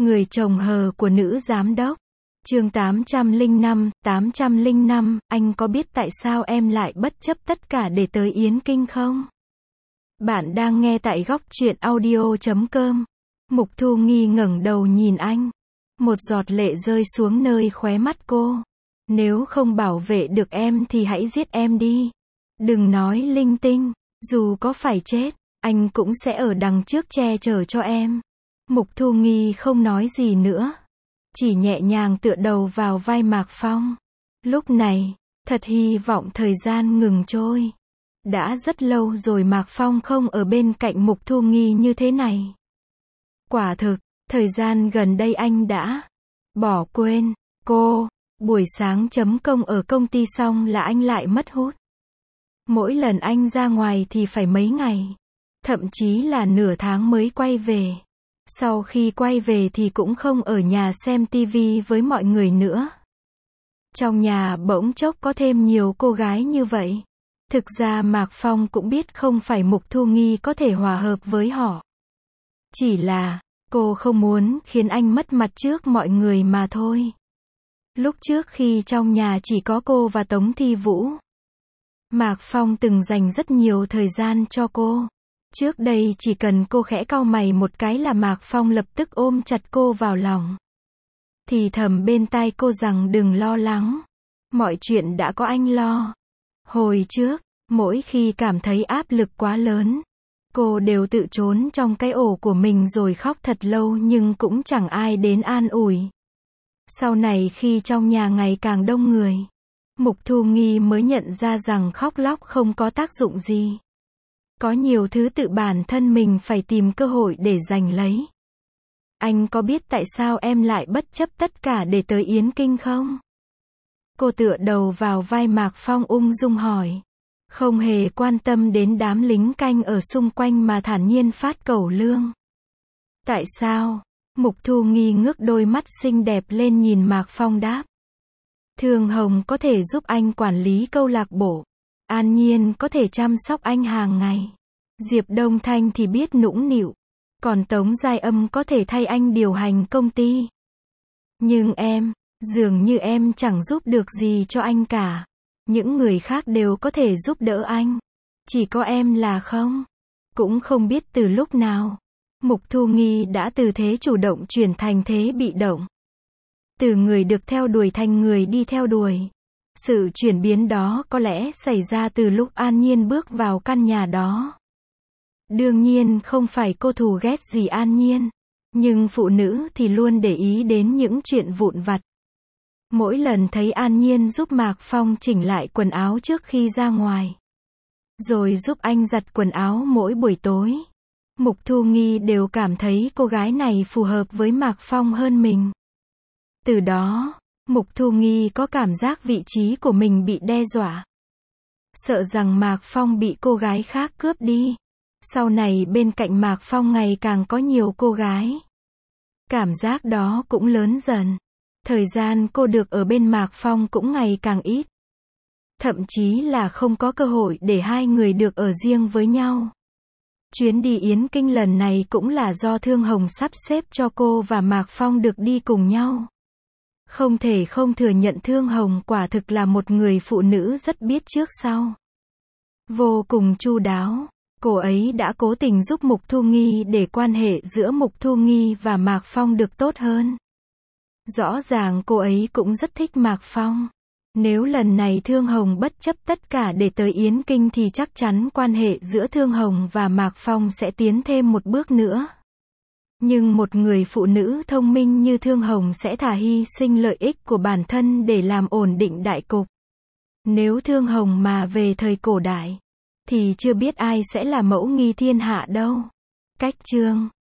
Người chồng hờ của nữ giám đốc. Chương 805, anh có biết tại sao em lại bất chấp tất cả để tới Yến Kinh không? Bạn đang nghe tại góc truyện audio.com. Mục Thu Nghi ngẩng đầu nhìn anh. Một giọt lệ rơi xuống nơi khóe mắt cô. Nếu không bảo vệ được em thì hãy giết em đi. Đừng nói linh tinh, dù có phải chết, anh cũng sẽ ở đằng trước che chở cho em. Mục Thu Nghi không nói gì nữa, chỉ nhẹ nhàng tựa đầu vào vai Mạc Phong. Lúc này, thật hy vọng thời gian ngừng trôi. Đã rất lâu rồi Mạc Phong không ở bên cạnh Mục Thu Nghi như thế này. Quả thực, thời gian gần đây anh đã bỏ quên cô. Buổi sáng chấm công ở công ty xong là anh lại mất hút. Mỗi lần anh ra ngoài thì phải mấy ngày, thậm chí là nửa tháng mới quay về. Sau khi quay về thì cũng không ở nhà xem tivi với mọi người nữa. Trong nhà bỗng chốc có thêm nhiều cô gái như vậy. Thực ra Mạc Phong cũng biết không phải Mục Thu Nghi có thể hòa hợp với họ. Chỉ là, cô không muốn khiến anh mất mặt trước mọi người mà thôi. Lúc trước khi trong nhà chỉ có cô và Tống Thi Vũ, Mạc Phong từng dành rất nhiều thời gian cho cô. Trước đây chỉ cần cô khẽ cau mày một cái là Mạc Phong lập tức ôm chặt cô vào lòng. Thì thầm bên tai cô rằng đừng lo lắng. Mọi chuyện đã có anh lo. Hồi trước, mỗi khi cảm thấy áp lực quá lớn, cô đều tự trốn trong cái ổ của mình rồi khóc thật lâu nhưng cũng chẳng ai đến an ủi. Sau này khi trong nhà ngày càng đông người, Mục Thu Nghi mới nhận ra rằng khóc lóc không có tác dụng gì. Có nhiều thứ tự bản thân mình phải tìm cơ hội để giành lấy. Anh có biết tại sao em lại bất chấp tất cả để tới Yến Kinh không? Cô tựa đầu vào vai Mạc Phong ung dung hỏi. Không hề quan tâm đến đám lính canh ở xung quanh mà thản nhiên phát cẩu lương. Tại sao? Mục Thu Nghi ngước đôi mắt xinh đẹp lên nhìn Mạc Phong đáp. Thương Hồng có thể giúp anh quản lý câu lạc bộ. An Nhiên có thể chăm sóc anh hàng ngày. Diệp Đông Thanh thì biết nũng nịu. Còn Tống Giai Âm có thể thay anh điều hành công ty. Nhưng em, dường như em chẳng giúp được gì cho anh cả. Những người khác đều có thể giúp đỡ anh. Chỉ có em là không. Cũng không biết từ lúc nào, Mục Thu Nghi đã từ thế chủ động chuyển thành thế bị động. Từ người được theo đuổi thành người đi theo đuổi. Sự chuyển biến đó có lẽ xảy ra từ lúc An Nhiên bước vào căn nhà đó. Đương nhiên không phải cô thù ghét gì An Nhiên, nhưng phụ nữ thì luôn để ý đến những chuyện vụn vặt. Mỗi lần thấy An Nhiên giúp Mạc Phong chỉnh lại quần áo trước khi ra ngoài, rồi giúp anh giặt quần áo mỗi buổi tối, Mục Thu Nghi đều cảm thấy cô gái này phù hợp với Mạc Phong hơn mình. Từ đó, Mục Thu Nghi có cảm giác vị trí của mình bị đe dọa. Sợ rằng Mạc Phong bị cô gái khác cướp đi. Sau này bên cạnh Mạc Phong ngày càng có nhiều cô gái. Cảm giác đó cũng lớn dần. Thời gian cô được ở bên Mạc Phong cũng ngày càng ít. Thậm chí là không có cơ hội để hai người được ở riêng với nhau. Chuyến đi Yến Kinh lần này cũng là do Thương Hồng sắp xếp cho cô và Mạc Phong được đi cùng nhau. Không thể không thừa nhận Thương Hồng quả thực là một người phụ nữ rất biết trước sau. Vô cùng chu đáo. Cô ấy đã cố tình giúp Mục Thu Nghi để quan hệ giữa Mục Thu Nghi và Mạc Phong được tốt hơn. Rõ ràng cô ấy cũng rất thích Mạc Phong. Nếu lần này Thương Hồng bất chấp tất cả để tới Yến Kinh thì chắc chắn quan hệ giữa Thương Hồng và Mạc Phong sẽ tiến thêm một bước nữa. Nhưng một người phụ nữ thông minh như Thương Hồng sẽ thà hy sinh lợi ích của bản thân để làm ổn định đại cục. Nếu Thương Hồng mà về thời cổ đại, thì chưa biết ai sẽ là mẫu nghi thiên hạ đâu. Cách chương